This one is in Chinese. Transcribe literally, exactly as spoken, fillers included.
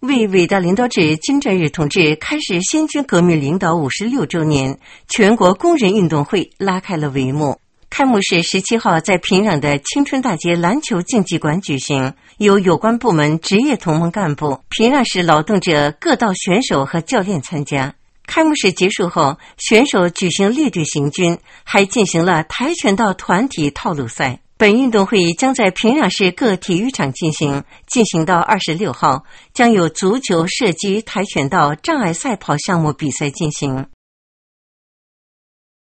为伟大领导者金正日同志开始先军革命领导五十六周年，全国工人运动会拉开了帷幕。开幕式十七号在平壤的青春大街篮球竞技馆举行，由有关部门职业同盟干部、平壤市劳动者各道选手和教练参加。开幕式结束后，选手举行列队行军，还进行了跆拳道团体套路赛。本运动会将在平壤市各体育场进行，进行到二十六号，将有足球、射击、跆拳道、障碍赛跑项目比赛进行。